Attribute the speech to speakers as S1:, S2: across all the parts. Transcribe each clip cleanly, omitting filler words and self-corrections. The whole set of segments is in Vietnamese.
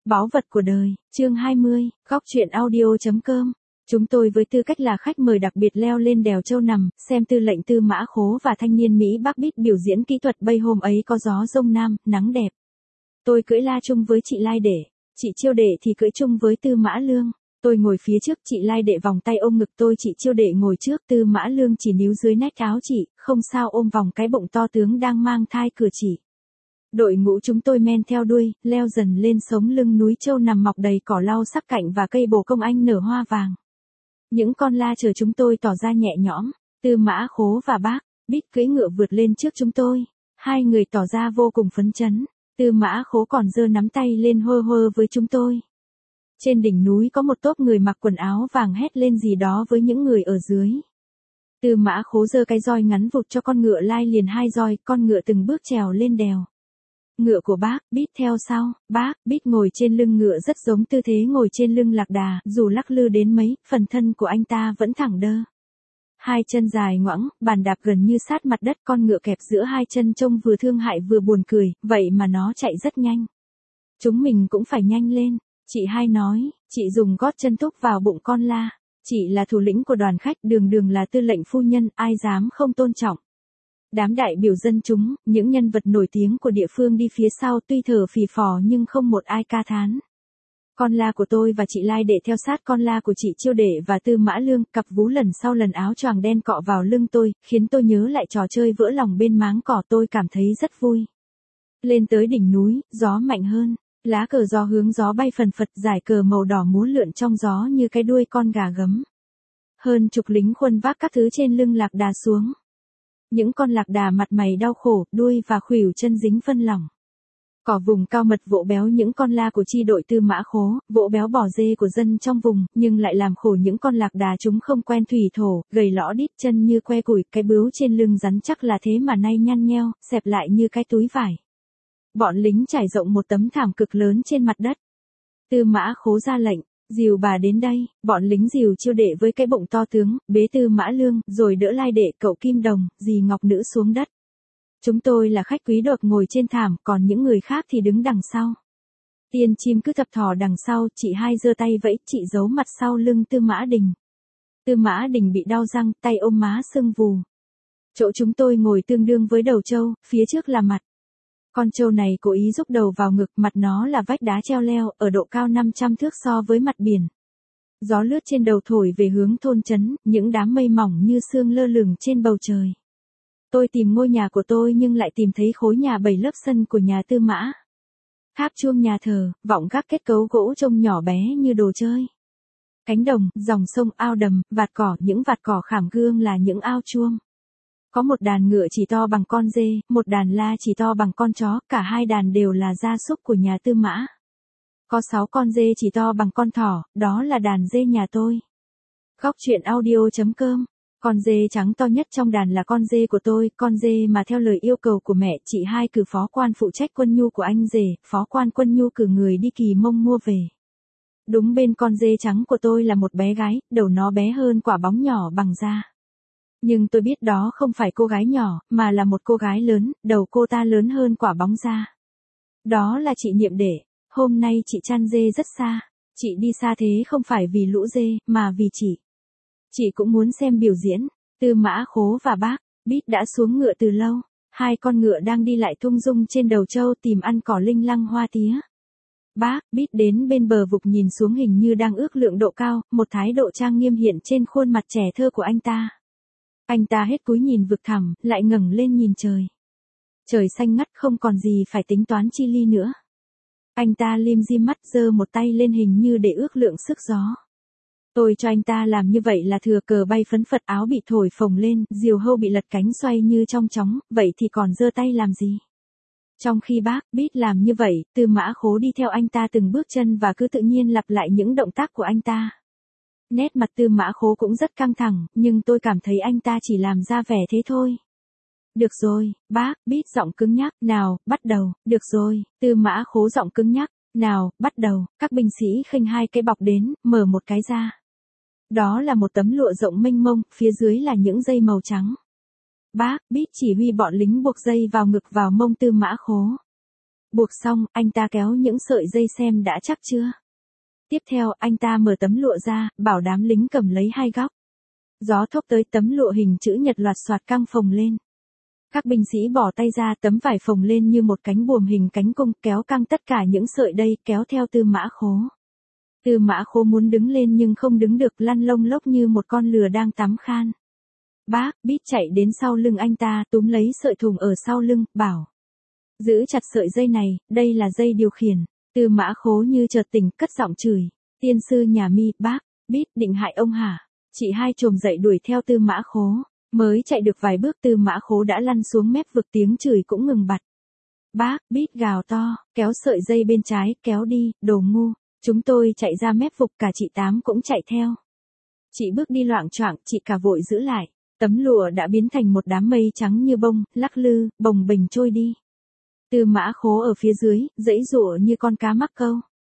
S1: Báu vật của đời, chương 20, góc truyện audio.com. Chúng tôi với tư cách là khách mời đặc biệt leo lên đèo Châu Nằm, xem tư lệnh Tư Mã Khố và thanh niên Mỹ Bắc Bít biểu diễn kỹ thuật bay. Hôm ấy có gió rông nam, nắng đẹp. Tôi cưỡi la chung với chị Lai Đệ, chị Chiêu Đệ thì cưỡi chung với Tư Mã Lương. Tôi ngồi phía trước, chị Lai Đệ vòng tay ôm ngực tôi, chị Chiêu Đệ ngồi trước, Tư Mã Lương chỉ níu dưới nách áo chị, không sao ôm vòng cái bụng to tướng đang mang thai cửa chị. Đội ngũ chúng tôi men theo đuôi, leo dần lên sống lưng núi Châu Nằm mọc đầy cỏ lau sắc cạnh và cây bồ công anh nở hoa vàng. Những con la chờ chúng tôi tỏ ra nhẹ nhõm, Tư Mã Khố và bác Bít cưỡi ngựa vượt lên trước chúng tôi. Hai người tỏ ra vô cùng phấn chấn, Tư Mã Khố còn giơ nắm tay lên hô hô với chúng tôi. Trên đỉnh núi có một tốp người mặc quần áo vàng hét lên gì đó với những người ở dưới. Tư Mã Khố giơ cái roi ngắn vụt cho con ngựa lai liền 2 roi, con ngựa từng bước trèo lên đèo. Ngựa của bác Bít theo sau, bác Bít ngồi trên lưng ngựa rất giống tư thế ngồi trên lưng lạc đà, dù lắc lư đến mấy, phần thân của anh ta vẫn thẳng đơ. Hai chân dài ngoẵng, bàn đạp gần như sát mặt đất, con ngựa kẹp giữa hai chân trông vừa thương hại vừa buồn cười, vậy mà nó chạy rất nhanh. Chúng mình cũng phải nhanh lên, chị Hai nói, chị dùng gót chân thúc vào bụng con la. Chị là thủ lĩnh của đoàn khách, đường đường là tư lệnh phu nhân, ai dám không tôn trọng. Đám đại biểu dân chúng, những nhân vật nổi tiếng của địa phương đi phía sau tuy thở phì phò nhưng không một ai ca thán. Con la của tôi và chị Lai Đệ theo sát con la của chị Chiêu Đệ và Tư Mã Lương, cặp vú lần sau lần áo choàng đen cọ vào lưng tôi, khiến tôi nhớ lại trò chơi vỡ lòng bên máng cỏ, tôi cảm thấy rất vui. Lên tới đỉnh núi, gió mạnh hơn, lá cờ gió hướng gió bay phần phật, dải cờ màu đỏ múa lượn trong gió như cái đuôi con gà gấm. Hơn chục lính khuân vác các thứ trên lưng lạc đà xuống. Những con lạc đà mặt mày đau khổ, đuôi và khuỷu chân dính phân lỏng. Cỏ vùng cao mật vỗ béo những con la của chi đội Tư Mã Khố, vỗ béo bò dê của dân trong vùng, nhưng lại làm khổ những con lạc đà chúng không quen thủy thổ, gầy lõa đít chân như que củi, cái bướu trên lưng rắn chắc là thế mà nay nhăn nheo, xẹp lại như cái túi vải. Bọn lính trải rộng một tấm thảm cực lớn trên mặt đất. Tư Mã Khố ra lệnh, dìu bà đến đây, bọn lính dìu Chiêu Đệ với cái bụng to tướng, bế Tư Mã Lương, rồi đỡ Lai Đệ, cậu Kim Đồng, dì Ngọc Nữ xuống đất. Chúng tôi là khách quý đột ngồi trên thảm, còn những người khác thì đứng đằng sau. Tiên chim cứ thập thò đằng sau, chị Hai giơ tay vẫy, chị giấu mặt sau lưng Tư Mã Đình. Tư Mã Đình bị đau răng, tay ôm má sưng vù. Chỗ chúng tôi ngồi tương đương với đầu trâu, phía trước là mặt. Con trâu này cố ý rúc đầu vào ngực, mặt nó là vách đá treo leo, ở độ cao 500 thước so với mặt biển. Gió lướt trên đầu thổi về hướng thôn trấn, những đám mây mỏng như sương lơ lửng trên bầu trời. Tôi tìm ngôi nhà của tôi nhưng lại tìm thấy khối nhà 7 lớp sân của nhà Tư Mã. Tháp chuông nhà thờ, vọng gác kết cấu gỗ trông nhỏ bé như đồ chơi. Cánh đồng, dòng sông, ao đầm, vạt cỏ, những vạt cỏ khảm gương là những ao chuông. Có một đàn ngựa chỉ to bằng con dê, một đàn la chỉ to bằng con chó, cả hai đàn đều là gia súc của nhà Tư Mã. Có 6 con dê chỉ to bằng con thỏ, đó là đàn dê nhà tôi. Góc truyện audio.com. Con dê trắng to nhất trong đàn là con dê của tôi, con dê mà theo lời yêu cầu của mẹ, chị Hai cử phó quan phụ trách quân nhu của anh rể, phó quan quân nhu cử người đi Kỳ Mông mua về. Đúng bên con dê trắng của tôi là một bé gái, đầu nó bé hơn quả bóng nhỏ bằng da. Nhưng tôi biết đó không phải cô gái nhỏ, mà là một cô gái lớn, đầu cô ta lớn hơn quả bóng da. Đó là chị Niệm Đệ, hôm nay chị chăn dê rất xa. Chị đi xa thế không phải vì lũ dê, mà vì chị. Chị cũng muốn xem biểu diễn. Tư Mã Khố và bác Bít đã xuống ngựa từ lâu. Hai con ngựa đang đi lại thung dung trên đầu trâu tìm ăn cỏ linh lăng hoa tía. Bác Bít đến bên bờ vực nhìn xuống hình như đang ước lượng độ cao, một thái độ trang nghiêm hiện trên khuôn mặt trẻ thơ của anh ta. Anh ta hết cúi nhìn vực thẳm, lại ngẩng lên nhìn trời. Trời xanh ngắt không còn gì phải tính toán chi ly nữa. Anh ta lim dim mắt giơ một tay lên hình như để ước lượng sức gió. Tôi cho anh ta làm như vậy là thừa, cờ bay phấn phật, áo bị thổi phồng lên, diều hâu bị lật cánh xoay như trong chóng, vậy thì còn giơ tay làm gì? Trong khi bác Bít làm như vậy, Tư Mã Khố đi theo anh ta từng bước chân và cứ tự nhiên lặp lại những động tác của anh ta. Nét mặt Tư Mã Khố cũng rất căng thẳng, nhưng tôi cảm thấy anh ta chỉ làm ra vẻ thế thôi. Được rồi, bác Bít giọng cứng nhắc, nào, bắt đầu, được rồi, Tư Mã Khố giọng cứng nhắc, nào, bắt đầu, các binh sĩ khênh hai cái bọc đến, mở một cái ra. Đó là một tấm lụa rộng mênh mông, phía dưới là những dây màu trắng. Bác Bít chỉ huy bọn lính buộc dây vào ngực vào mông Tư Mã Khố. Buộc xong, anh ta kéo những sợi dây xem đã chắc chưa. Tiếp theo, anh ta mở tấm lụa ra, bảo đám lính cầm lấy hai góc. Gió thốc tới, tấm lụa hình chữ nhật loạt soạt căng phồng lên. Các binh sĩ bỏ tay ra, tấm vải phồng lên như một cánh buồm hình cánh cung, kéo căng tất cả những sợi dây, kéo theo Tư Mã Khố. Tư Mã Khố muốn đứng lên nhưng không đứng được, lăn lông lốc như một con lừa đang tắm khan. Bác Bít chạy đến sau lưng anh ta, túm lấy sợi thùng ở sau lưng, bảo. Giữ chặt sợi dây này, đây là dây điều khiển. Tư Mã Khố như chợt tỉnh, cất giọng chửi. Tiên sư nhà mi, bác Bít định hại ông hả? Chị hai chồm dậy đuổi theo Tư Mã Khố. Mới chạy được vài bước Tư Mã Khố đã lăn xuống mép vực, tiếng chửi cũng ngừng bặt. Bác Bít gào to, kéo sợi dây bên trái, kéo đi, đồ ngu. Chúng tôi chạy ra mép vực, cả chị Tám cũng chạy theo. Chị bước đi loạng choạng, chị cả vội giữ lại. Tấm lụa đã biến thành một đám mây trắng như bông, lắc lư, bồng bềnh trôi đi. Tư Mã Khố ở phía dưới, giãy giụa như con cá mắc câu.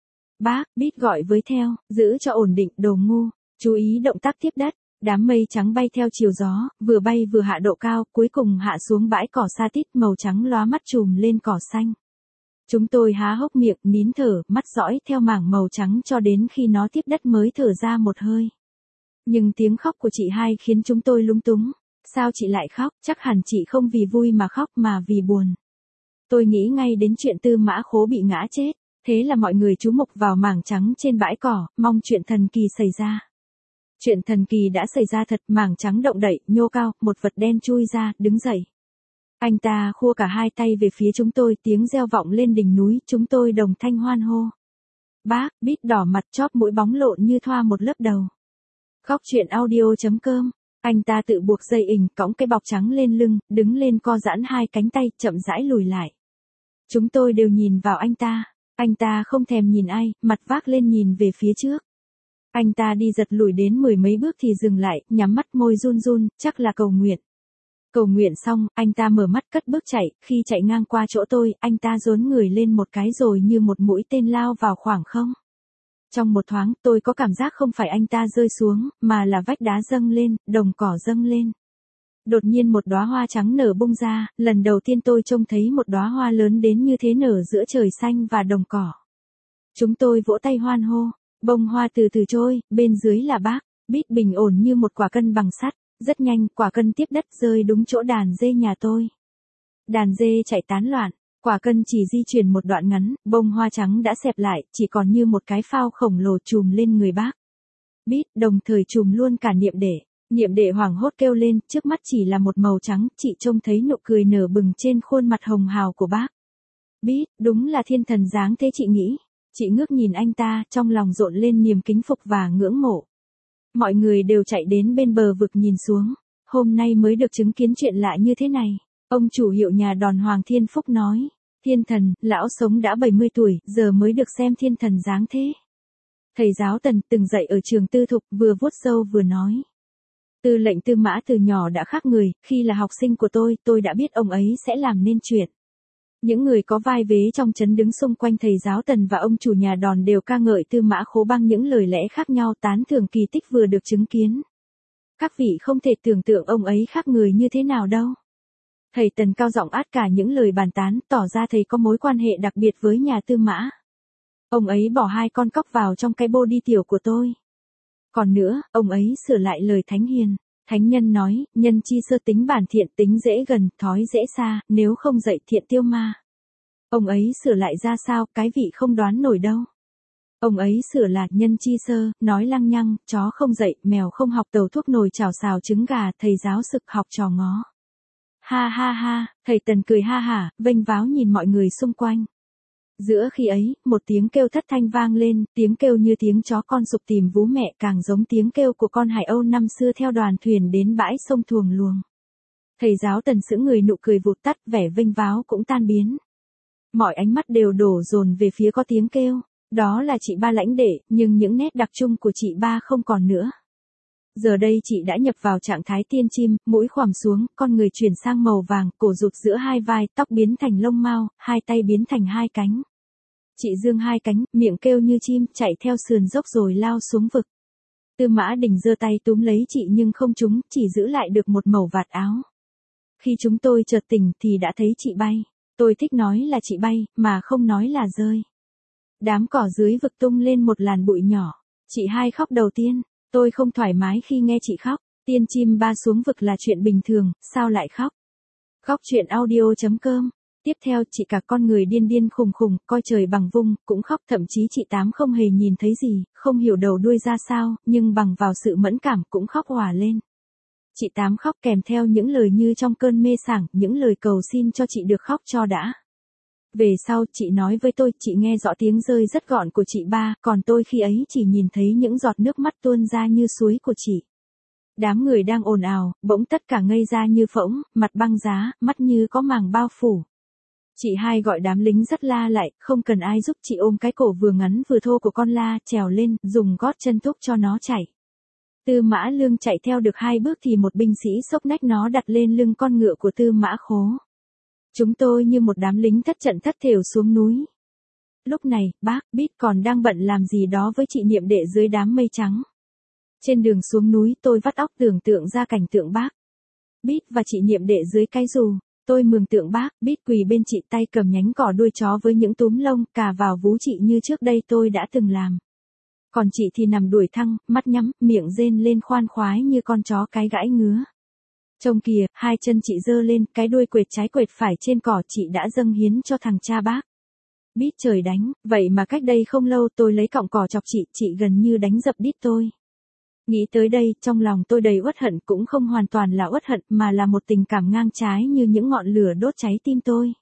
S1: Bác Bít gọi với theo, giữ cho ổn định, đồ ngu. Chú ý động tác tiếp đất. Đám mây trắng bay theo chiều gió, vừa bay vừa hạ độ cao, cuối cùng hạ xuống bãi cỏ sa tít màu trắng lóa mắt trùm lên cỏ xanh. Chúng tôi há hốc miệng, nín thở, mắt dõi theo mảng màu trắng cho đến khi nó tiếp đất mới thở ra một hơi. Nhưng tiếng khóc của chị hai khiến chúng tôi lúng túng. Sao chị lại khóc? Chắc hẳn chị không vì vui mà khóc mà vì buồn. Tôi nghĩ ngay đến chuyện Tư Mã Khố bị ngã chết. Thế là mọi người chú mục vào mảng trắng trên bãi cỏ, mong chuyện thần kỳ xảy ra. Chuyện thần kỳ đã xảy ra thật, mảng trắng động đậy, nhô cao, một vật đen chui ra, đứng dậy. Anh ta khua cả hai tay về phía chúng tôi, tiếng reo vọng lên đỉnh núi, chúng tôi đồng thanh hoan hô. Bác Bít đỏ mặt, chóp mũi bóng lộn như thoa một lớp đầu. Góc truyện audio.com. Anh ta tự buộc dây ình, cõng cái bọc trắng lên lưng, đứng lên co giãn hai cánh tay, chậm rãi lùi lại. Chúng tôi đều nhìn vào anh ta. Anh ta không thèm nhìn ai, mặt vác lên nhìn về phía trước. Anh ta đi giật lùi đến 10 mấy bước thì dừng lại, nhắm mắt, môi run run, chắc là cầu nguyện. Cầu nguyện xong, anh ta mở mắt cất bước chạy, khi chạy ngang qua chỗ tôi, anh ta dướn người lên một cái rồi như một mũi tên lao vào khoảng không. Trong một thoáng, tôi có cảm giác không phải anh ta rơi xuống, mà là vách đá dâng lên, đồng cỏ dâng lên. Đột nhiên một đóa hoa trắng nở bung ra, lần đầu tiên tôi trông thấy một đóa hoa lớn đến như thế nở giữa trời xanh và đồng cỏ. Chúng tôi vỗ tay hoan hô. Bông hoa từ từ trôi, bên dưới là bác Bít bình ổn như một quả cân bằng sắt. Rất nhanh, quả cân tiếp đất rơi đúng chỗ đàn dê nhà tôi. Đàn dê chạy tán loạn, quả cân chỉ di chuyển một đoạn ngắn, bông hoa trắng đã xẹp lại, chỉ còn như một cái phao khổng lồ trùm lên người bác Bít, đồng thời trùm luôn cả Niệm Đệ. Niệm Đệ hoảng hốt kêu lên, trước mắt chỉ là một màu trắng, chị trông thấy nụ cười nở bừng trên khuôn mặt hồng hào của bác Bít, đúng là thiên thần dáng thế chị nghĩ. Chị ngước nhìn anh ta, trong lòng rộn lên niềm kính phục và ngưỡng mộ. Mọi người đều chạy đến bên bờ vực nhìn xuống. Hôm nay mới được chứng kiến chuyện lạ như thế này. Ông chủ hiệu nhà đòn Hoàng Thiên Phúc nói. Thiên thần, lão sống đã 70 tuổi, giờ mới được xem thiên thần dáng thế. Thầy giáo Tần, từng dạy ở trường tư thục, vừa vuốt râu vừa nói. Tư lệnh Tư Mã từ nhỏ đã khác người, khi là học sinh của tôi đã biết ông ấy sẽ làm nên chuyện. Những người có vai vế trong trấn đứng xung quanh thầy giáo Tần và ông chủ nhà đòn đều ca ngợi Tư Mã Khố bằng những lời lẽ khác nhau, tán thưởng kỳ tích vừa được chứng kiến. Các vị không thể tưởng tượng ông ấy khác người như thế nào đâu. Thầy Tần cao giọng át cả những lời bàn tán, tỏ ra thầy có mối quan hệ đặc biệt với nhà Tư Mã. Ông ấy bỏ hai con cóc vào trong cái bô đi tiểu của tôi. Còn nữa, ông ấy sửa lại lời Thánh Hiền. Thánh nhân nói, nhân chi sơ tính bản thiện, tính dễ gần, thói dễ xa, nếu không dạy thiện tiêu ma. Ông ấy sửa lại ra sao, cái vị không đoán nổi đâu. Ông ấy sửa là nhân chi sơ, nói lăng nhăng, chó không dạy, mèo không học, tàu thuốc nồi chảo xào trứng gà, thầy giáo sực học trò ngó. Ha ha ha, thầy Tần cười ha hả, vênh váo nhìn mọi người xung quanh. Giữa khi ấy, một tiếng kêu thất thanh vang lên, tiếng kêu như tiếng chó con sục tìm vú mẹ, càng giống tiếng kêu của con hải âu năm xưa theo đoàn thuyền đến bãi sông Thuồng Luồng. Thầy giáo Tần sững người, nụ cười vụt tắt, vẻ vênh váo cũng tan biến. Mọi ánh mắt đều đổ dồn về phía có tiếng kêu, đó là chị ba Lãnh Đệ, nhưng những nét đặc trưng của chị ba không còn nữa. Giờ đây chị đã nhập vào trạng thái tiên chim, mũi khoằm xuống, con người chuyển sang màu vàng, cổ rụt giữa hai vai, tóc biến thành lông mao, hai tay biến thành hai cánh. Chị dương hai cánh, miệng kêu như chim, chạy theo sườn dốc rồi lao xuống vực. Tư Mã Đình giơ tay túm lấy chị nhưng không trúng, chỉ giữ lại được một mẩu vạt áo. Khi chúng tôi chợt tỉnh thì đã thấy chị bay Tôi thích nói là chị bay, mà không nói là rơi. Đám cỏ dưới vực tung lên một làn bụi nhỏ. Chị hai khóc đầu tiên. Tôi không thoải mái khi nghe chị khóc. Tiên chim ba xuống vực là chuyện bình thường, sao lại khóc? Khóc chuyện audio.com. Tiếp theo chị cả con người điên điên khùng khùng, coi trời bằng vung, cũng khóc, thậm chí chị Tám không hề nhìn thấy gì, không hiểu đầu đuôi ra sao, nhưng bằng vào sự mẫn cảm cũng khóc òa lên. Chị Tám khóc kèm theo những lời như trong cơn mê sảng, những lời cầu xin cho chị được khóc cho đã. Về sau, chị nói với tôi, chị nghe rõ tiếng rơi rất gọn của chị ba, còn tôi khi ấy chỉ nhìn thấy những giọt nước mắt tuôn ra như suối của chị. Đám người đang ồn ào, bỗng tất cả ngây ra như phỗng, mặt băng giá, mắt như có màng bao phủ. Chị hai gọi đám lính dắt la lại, không cần ai giúp, chị ôm cái cổ vừa ngắn vừa thô của con la, trèo lên, dùng gót chân thúc cho nó chạy. Tư Mã Lương chạy theo được 2 bước thì một binh sĩ xốc nách nó đặt lên lưng con ngựa của Tư Mã Khố. Chúng tôi như một đám lính thất trận thất thểu xuống núi. Lúc này, bác Bít còn đang bận làm gì đó với chị Niệm Đệ dưới đám mây trắng. Trên đường xuống núi tôi vắt óc tưởng tượng ra cảnh tượng bác Bít và chị Niệm Đệ dưới cái dù. Tôi mường tượng bác Bít quỳ bên chị, tay cầm nhánh cỏ đuôi chó với những túm lông, cà vào vú chị như trước đây tôi đã từng làm. Còn chị thì nằm đuổi thăng, mắt nhắm, miệng rên lên khoan khoái như con chó cái gãi ngứa. Trông kìa, 2 chân chị giơ lên, cái đuôi quệt trái quệt phải trên cỏ, chị đã dâng hiến cho thằng cha bác Bít trời đánh, vậy mà cách đây không lâu tôi lấy cọng cỏ chọc chị gần như đánh dập đít tôi. Nghĩ tới đây, trong lòng tôi đầy uất hận, cũng không hoàn toàn là uất hận mà là một tình cảm ngang trái như những ngọn lửa đốt cháy tim tôi.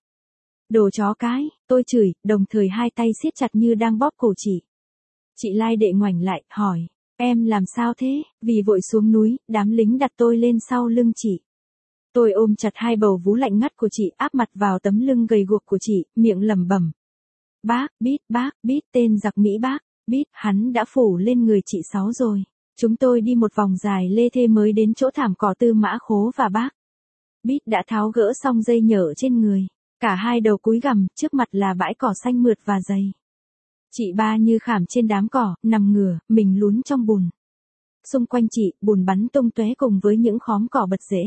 S1: Đồ chó cái, tôi chửi, đồng thời 2 tay siết chặt như đang bóp cổ chị. Chị Lai Đệ ngoảnh lại, hỏi, em làm sao thế? Vì vội xuống núi, đám lính đặt tôi lên sau lưng chị. Tôi ôm chặt 2 bầu vú lạnh ngắt của chị, áp mặt vào tấm lưng gầy guộc của chị, miệng lẩm bẩm. Bác Bít, tên giặc Mỹ bác Bít, hắn đã phủ lên người chị 6 rồi. Chúng tôi đi một vòng dài lê thê mới đến chỗ thảm cỏ Tư Mã Khố và bác Bít đã tháo gỡ xong dây nhở trên người. Cả 2 đầu cúi gằm, trước mặt là bãi cỏ xanh mượt và dày. Chị ba như khảm trên đám cỏ, nằm ngửa, mình lún trong bùn. Xung quanh chị, bùn bắn tung tóe cùng với những khóm cỏ bật rễ.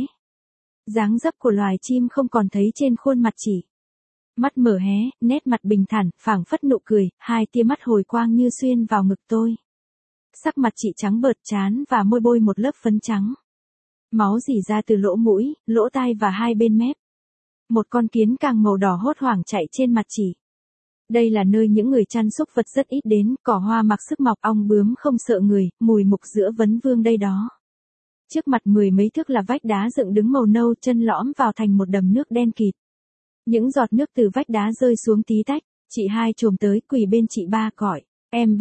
S1: Dáng dấp của loài chim không còn thấy trên khuôn mặt chị. Mắt mở hé, nét mặt bình thản, phảng phất nụ cười, 2 tia mắt hồi quang như xuyên vào ngực tôi. Sắc mặt chị trắng bợt, trán và môi bôi một lớp phấn trắng. Máu rỉ ra từ lỗ mũi, lỗ tai và 2 bên mép. Một con kiến càng màu đỏ hốt hoảng chạy trên mặt chị. Đây là nơi những người chăn súc vật rất ít đến, cỏ hoa mặc sức mọc, ong bướm không sợ người, mùi mục giữa vấn vương đây đó. Trước mặt 10 mấy thước là vách đá dựng đứng màu nâu, chân lõm vào thành một đầm nước đen kịt. Những giọt nước từ vách đá rơi xuống tí tách, chị hai chồm tới quỳ bên chị ba gọi, em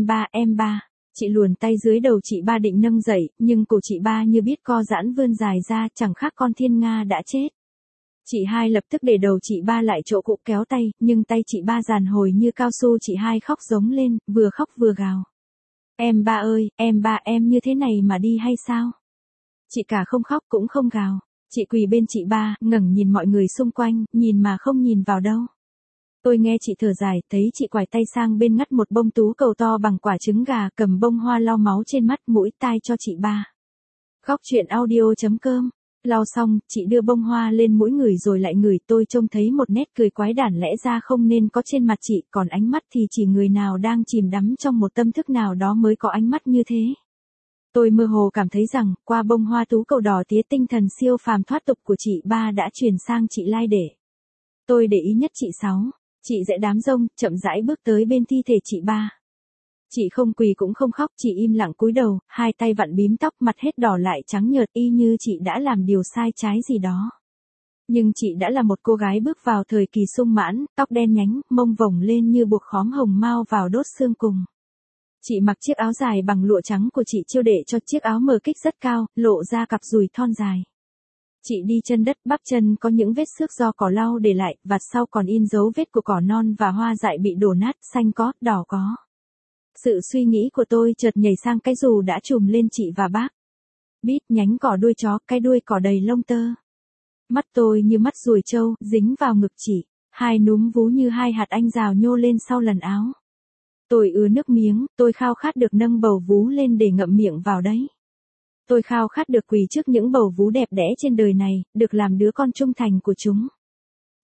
S1: ba. Chị luồn tay dưới đầu chị ba định nâng dậy, nhưng cổ chị ba như biết co giãn vươn dài ra, chẳng khác con thiên nga đã chết. Chị hai lập tức để đầu chị ba lại chỗ cũ kéo tay, nhưng tay chị ba dàn hồi như cao su, chị hai khóc giống lên, vừa khóc vừa gào. Em ba ơi, em như thế này mà đi hay sao? Chị cả không khóc cũng không gào. Chị quỳ bên chị ba, ngẩng nhìn mọi người xung quanh, nhìn mà không nhìn vào đâu. Tôi nghe chị thở dài, thấy chị quải tay sang bên ngắt một bông tú cầu to bằng quả trứng gà, cầm bông hoa lau máu trên mắt mũi tai cho chị ba. Khóc chuyện audio.com. Lau xong, chị đưa bông hoa lên mũi người rồi lại ngửi, tôi trông thấy một nét cười quái đản lẽ ra không nên có trên mặt chị, còn ánh mắt thì chỉ người nào đang chìm đắm trong một tâm thức nào đó mới có ánh mắt như thế. Tôi mơ hồ cảm thấy rằng, qua bông hoa tú cầu đỏ tía, tinh thần siêu phàm thoát tục của chị ba đã chuyển sang chị Lai Đệ. Tôi để ý nhất chị Sáu. Chị dễ đám rông, chậm rãi bước tới bên thi thể chị ba. Chị không quỳ cũng không khóc, chị im lặng cúi đầu, 2 tay vặn bím tóc, mặt hết đỏ lại trắng nhợt, y như chị đã làm điều sai trái gì đó. Nhưng chị đã là một cô gái bước vào thời kỳ sung mãn, tóc đen nhánh, mông vồng lên như buộc khóm hồng mao vào đốt xương cùng. Chị mặc chiếc áo dài bằng lụa trắng của chị chiêu đệ cho chiếc áo mờ kích rất cao, lộ ra cặp đùi thon dài. Chị đi chân đất, bắp chân có những vết xước do cỏ lau để lại, vạt sau còn in dấu vết của cỏ non và hoa dại bị đổ nát, xanh có, đỏ có. Sự suy nghĩ của tôi chợt nhảy sang cái dù đã trùm lên chị và bác Bít, nhánh cỏ đuôi chó, cái đuôi cỏ đầy lông tơ. Mắt tôi như mắt ruồi trâu, dính vào ngực chị, 2 núm vú như 2 hạt anh đào nhô lên sau lần áo. Tôi ứa nước miếng, tôi khao khát được nâng bầu vú lên để ngậm miệng vào đấy. Tôi khao khát được quỳ trước những bầu vú đẹp đẽ trên đời này, được làm đứa con trung thành của chúng.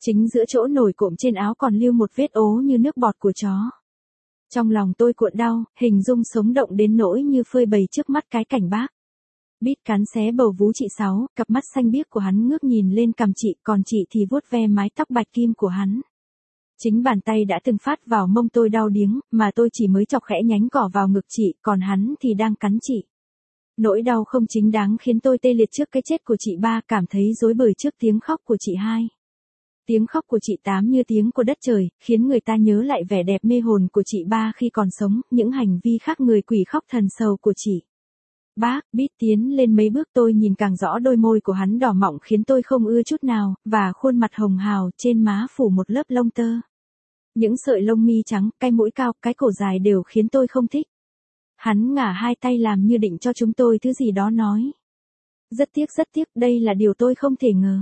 S1: Chính giữa chỗ nổi cộm trên áo còn lưu một vết ố như nước bọt của chó. Trong lòng tôi cuộn đau, hình dung sống động đến nỗi như phơi bày trước mắt cái cảnh bác. Bít cắn xé bầu vú chị Sáu, cặp mắt xanh biếc của hắn ngước nhìn lên cằm chị, còn chị thì vuốt ve mái tóc bạch kim của hắn. Chính bàn tay đã từng phát vào mông tôi đau điếng, mà tôi chỉ mới chọc khẽ nhánh cỏ vào ngực chị, còn hắn thì đang cắn chị. Nỗi đau không chính đáng khiến tôi tê liệt trước cái chết của chị Ba, cảm thấy rối bời trước tiếng khóc của chị Hai. Tiếng khóc của chị Tám như tiếng của đất trời, khiến người ta nhớ lại vẻ đẹp mê hồn của chị Ba khi còn sống, những hành vi khác người quỷ khóc thần sầu của chị. Bác, Bít tiến lên mấy bước, tôi nhìn càng rõ đôi môi của hắn đỏ mọng khiến tôi không ưa chút nào, và khuôn mặt hồng hào trên má phủ một lớp lông tơ. Những sợi lông mi trắng, cái mũi cao, cái cổ dài đều khiến tôi không thích. Hắn ngả hai tay làm như định cho chúng tôi thứ gì đó nói. Rất tiếc, đây là điều tôi không thể ngờ.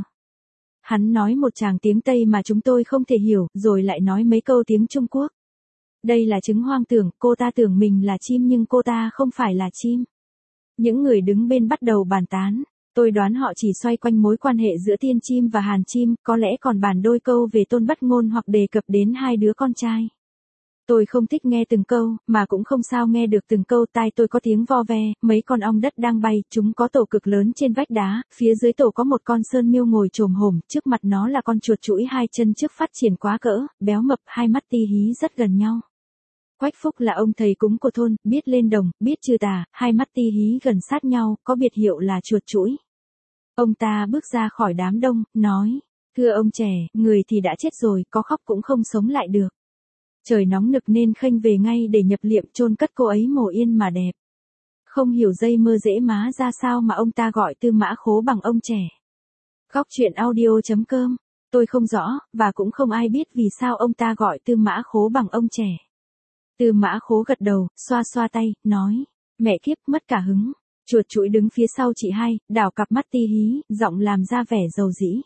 S1: Hắn nói một tràng tiếng Tây mà chúng tôi không thể hiểu, rồi lại nói mấy câu tiếng Trung Quốc. Đây là chứng hoang tưởng, cô ta tưởng mình là chim nhưng cô ta không phải là chim. Những người đứng bên bắt đầu bàn tán. Tôi đoán họ chỉ xoay quanh mối quan hệ giữa tiên chim và hàn chim, có lẽ còn bàn đôi câu về Tôn Bất Ngôn hoặc đề cập đến hai đứa con trai. Tôi không thích nghe từng câu, mà cũng không sao nghe được từng câu, tai tôi có tiếng vo ve, mấy con ong đất đang bay, chúng có tổ cực lớn trên vách đá, phía dưới tổ có một con sơn miêu ngồi chồm hổm, trước mặt nó là con chuột chuỗi hai chân trước phát triển quá cỡ, béo mập, hai mắt ti hí rất gần nhau. Quách Phúc là ông thầy cúng của thôn, biết lên đồng, biết trừ tà, hai mắt ti hí gần sát nhau, có biệt hiệu là chuột chuỗi. Ông ta bước ra khỏi đám đông, nói, thưa ông trẻ, người thì đã chết rồi, có khóc cũng không sống lại được. Trời nóng nực nên khênh về ngay để nhập liệm, chôn cất cô ấy mồ yên mà đẹp. Không hiểu dây mơ dễ má ra sao mà ông ta gọi Tư Mã Khố bằng ông trẻ. Góc truyện audio.com, tôi không rõ, và cũng không ai biết vì sao ông ta gọi Tư Mã Khố bằng ông trẻ. Tư Mã Khố gật đầu, xoa xoa tay, nói, mẹ kiếp, mất cả hứng. Chuột chuỗi đứng phía sau chị Hai, đảo cặp mắt ti hí, giọng làm ra vẻ dầu dĩ.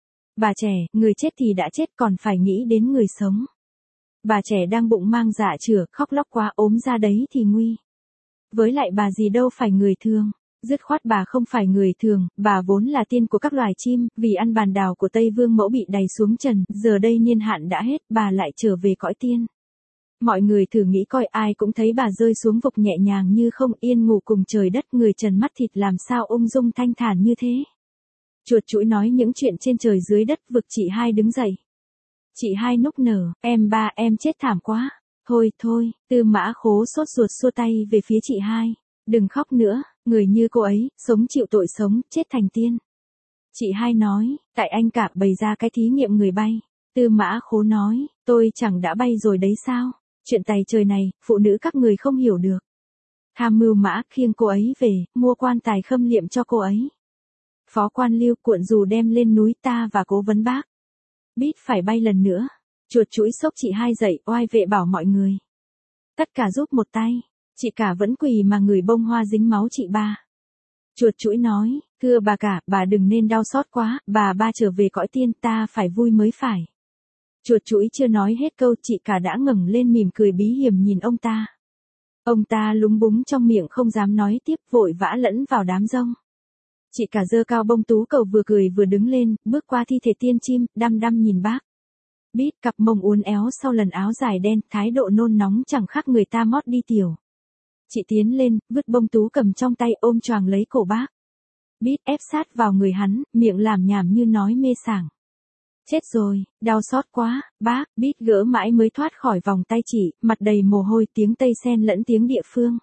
S1: Bà trẻ, người chết thì đã chết, còn phải nghĩ đến người sống. Bà trẻ đang bụng mang dạ chửa, khóc lóc quá ốm ra đấy thì nguy. Với lại bà gì đâu phải người thường. Dứt khoát bà không phải người thường, bà vốn là tiên của các loài chim, vì ăn bàn đào của Tây Vương Mẫu bị đày xuống trần, giờ đây niên hạn đã hết, bà lại trở về cõi tiên. Mọi người thử nghĩ coi, ai cũng thấy bà rơi xuống vực nhẹ nhàng như không, yên ngủ cùng trời đất, người trần mắt thịt làm sao ung dung thanh thản như thế. Chuột chuỗi nói những chuyện trên trời dưới đất, vực chị Hai đứng dậy. Chị Hai nức nở, em ba, em chết thảm quá. Thôi, Tư Mã Khố sốt ruột xua tay về phía chị Hai. Đừng khóc nữa, người như cô ấy, sống chịu tội sống, chết thành tiên. Chị Hai nói, tại anh cả bày ra cái thí nghiệm người bay. Tư Mã Khố nói, tôi chẳng đã bay rồi đấy sao? Chuyện tày trời này, phụ nữ các người không hiểu được. Tham mưu mã khiêng cô ấy về, mua quan tài khâm liệm cho cô ấy. Phó quan Lưu cuộn dù đem lên núi ta và cố vấn bác. Bít phải bay lần nữa. Chuột chuỗi xốc chị Hai dậy, oai vệ bảo mọi người. Tất cả giúp một tay. Chị cả vẫn quỳ mà ngửi bông hoa dính máu chị Ba. Chuột chuỗi nói, thưa bà cả, bà đừng nên đau xót quá, bà Ba trở về cõi tiên, ta phải vui mới phải. Chuột chuỗi chưa nói hết câu, chị cả đã ngẩng lên mỉm cười bí hiểm nhìn ông ta. Ông ta lúng búng trong miệng không dám nói tiếp, vội vã lẫn vào đám rông. Chị cả giơ cao bông tú cầu, vừa cười vừa đứng lên, bước qua thi thể tiên chim, đăm đăm nhìn bác. Bít cặp mông uốn éo sau lần áo dài đen, thái độ nôn nóng chẳng khác người ta mót đi tiểu. Chị tiến lên, vứt bông tú cầm trong tay, ôm choàng lấy cổ bác. Bít ép sát vào người hắn, miệng làm nhảm như nói mê sảng. Chết rồi, đau xót quá, bác. Bít gỡ mãi mới thoát khỏi vòng tay chị, mặt đầy mồ hôi, tiếng Tây xen lẫn tiếng địa phương.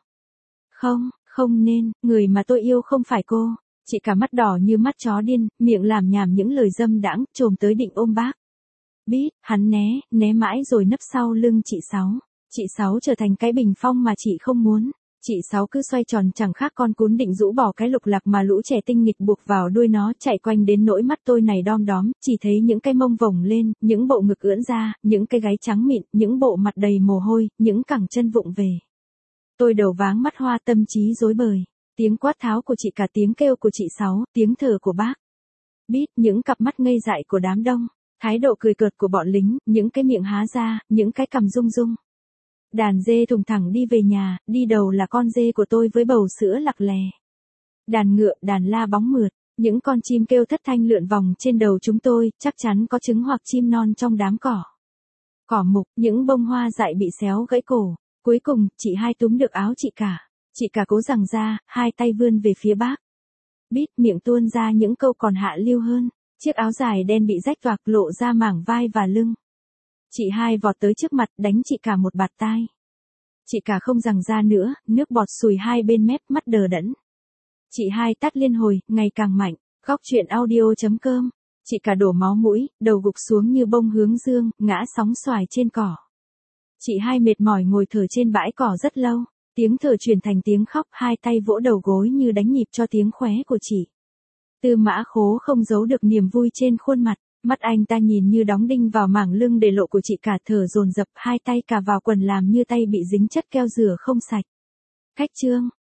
S1: Không nên, người mà tôi yêu không phải cô. Chị cả mắt đỏ như mắt chó điên, miệng làm nhảm những lời dâm đãng, chồm tới định ôm bác. Bít, hắn né mãi rồi nấp sau lưng chị Sáu. Chị Sáu trở thành cái bình phong mà chị không muốn. Chị Sáu cứ xoay tròn chẳng khác con cún định rũ bỏ cái lục lạc mà lũ trẻ tinh nghịch buộc vào đuôi nó, chạy quanh đến nỗi mắt tôi này đom đóm, chỉ thấy những cái mông vồng lên, những bộ ngực ưỡn ra, những cái gáy trắng mịn, những bộ mặt đầy mồ hôi, những cẳng chân vụng về. Tôi đầu váng mắt hoa, tâm trí rối bời. Tiếng quát tháo của chị cả, tiếng kêu của chị Sáu, tiếng thở của bác. Bít, những cặp mắt ngây dại của đám đông, thái độ cười cợt của bọn lính, những cái miệng há ra, những cái cằm rung rung. Đàn dê thùng thẳng đi về nhà, đi đầu là con dê của tôi với bầu sữa lặc lè. Đàn ngựa, đàn la bóng mượt, Những con chim kêu thất thanh lượn vòng trên đầu chúng tôi, chắc chắn có trứng hoặc chim non trong đám cỏ. Cỏ mục, những bông hoa dại bị xéo gãy cổ. Cuối cùng, chị hai túm được áo chị cả. Chị cả cố giằng ra, hai tay vươn về phía bác. Bít miệng tuôn ra những câu còn hạ lưu hơn. Chiếc áo dài đen bị rách toạc lộ ra mảng vai và lưng. Chị hai vọt tới trước mặt đánh chị cả một bạt tai. Chị cả không giằng ra nữa, nước bọt sùi hai bên mép, mắt đờ đẫn. Chị hai tát liên hồi, ngày càng mạnh. Góc truyện audio.com. Chị cả đổ máu mũi, đầu gục xuống như bông hướng dương, ngã sóng xoài trên cỏ. Chị hai mệt mỏi ngồi thở trên bãi cỏ rất lâu. Tiếng thở chuyển thành tiếng khóc, hai tay vỗ đầu gối như đánh nhịp cho tiếng khóe của chị. Tư Mã Khố không giấu được niềm vui trên khuôn mặt. Mắt anh ta nhìn như đóng đinh vào mảng lưng để lộ của chị cả, thở dồn dập, hai tay cà vào quần làm như tay bị dính chất keo rửa không sạch. Cách chương